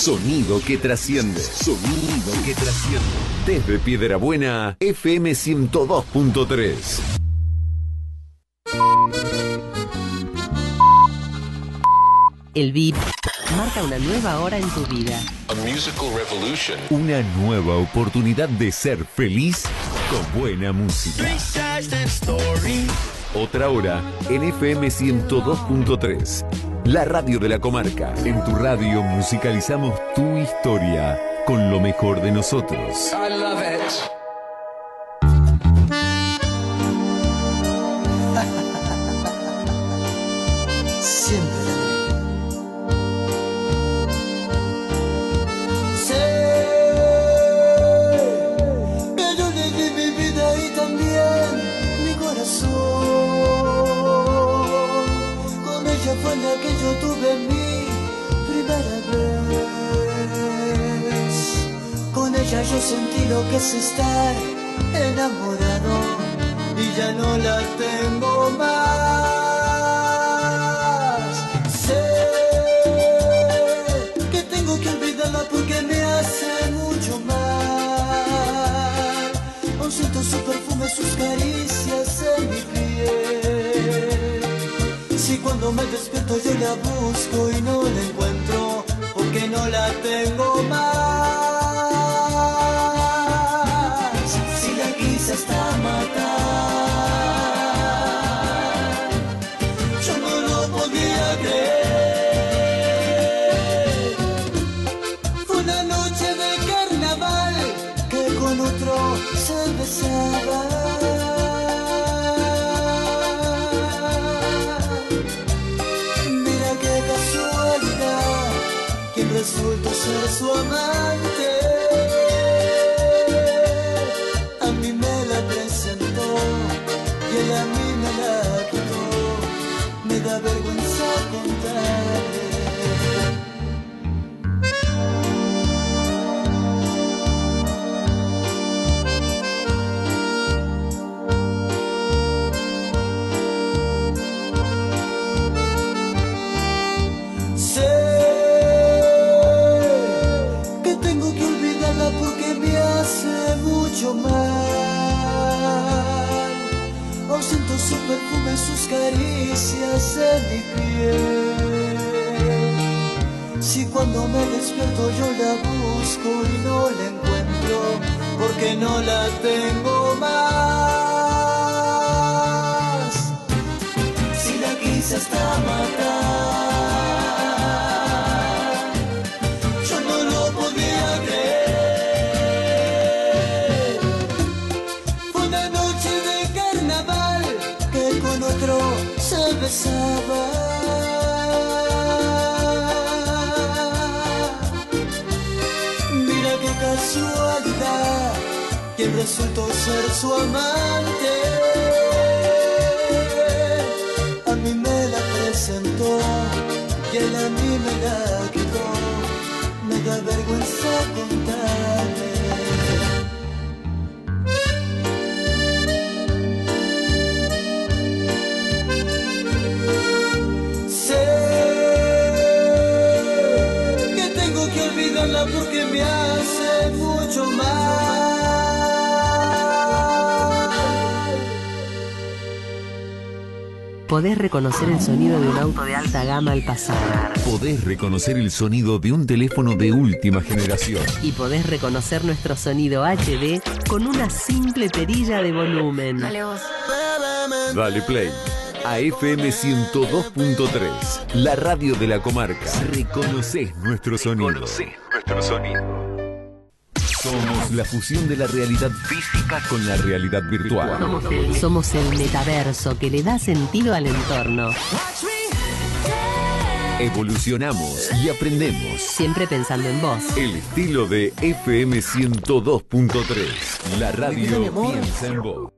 Sonido que trasciende. Sonido que trasciende. Desde Piedrabuena, FM 102.3. El beat marca una nueva hora en tu vida. A musical revolution. Una nueva oportunidad de ser feliz con buena música. Otra hora en FM 102.3. La radio de la comarca. En tu radio musicalizamos tu historia con lo mejor de nosotros. I love it. Siempre. Fue la que yo tuve mi primera vez. Con ella yo sentí lo que es estar enamorado y ya no la tengo más. Sé que tengo que olvidarla porque me hace mucho mal. Aún siento su perfume, sus caricias en mi piel. Si cuando me despierto yo la busco y no la encuentro, porque no la tengo más. Si la quise hasta matar, yo no lo podía creer. Fue una noche de carnaval que con otro se besaba. Resultó ser su amante. A mí me la presentó y él a mí me la quitó. Me da vergüenza contarle. Mal. Aún siento su perfume, sus caricias en mi piel. Si cuando me despierto yo la busco y no la encuentro, porque no la tengo más. Si la quise hasta matar, yo no lo podía creer. Se besaba. Mira qué casualidad, quien resultó ser su amante. A mí me la presentó y él a mí me la quitó. Me da vergüenza contarle. Porque me hace mucho mal. Podés reconocer el sonido de un auto de alta gama al pasar. Podés reconocer el sonido de un teléfono de última generación. Y podés reconocer nuestro sonido HD con una simple perilla de volumen. Dale vos. Dale play a FM 102.3, la radio de la comarca. Reconocés nuestro sonido. Reconocés nuestro sonido. Somos la fusión de la realidad física con la realidad virtual. Somos el metaverso que le da sentido al entorno. Evolucionamos y aprendemos. Siempre pensando en vos. El estilo de FM 102.3. La radio piensa en vos.